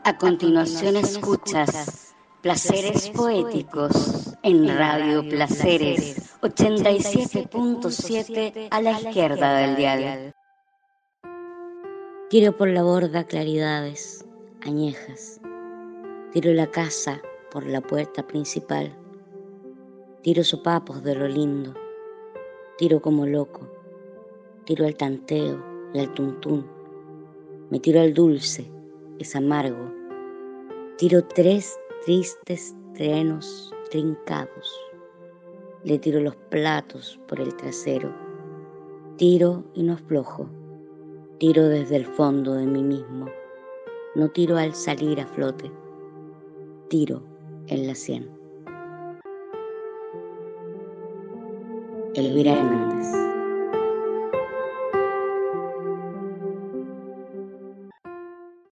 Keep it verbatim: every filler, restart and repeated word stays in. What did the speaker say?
A continuación escuchas Placeres Poéticos en Radio Placeres ochenta y siete punto siete a la izquierda del dial. Tiro por la borda claridades añejas, tiro la casa por la puerta principal, tiro sopapos de lo lindo, tiro como loco, tiro al tanteo y al tuntún, me tiro al dulce, es amargo, tiro tres tristes trenos trincados, le tiro los platos por el trasero, tiro y no aflojo, tiro desde el fondo de mí mismo, no tiro al salir a flote, tiro en la sien. Elvira Hernández.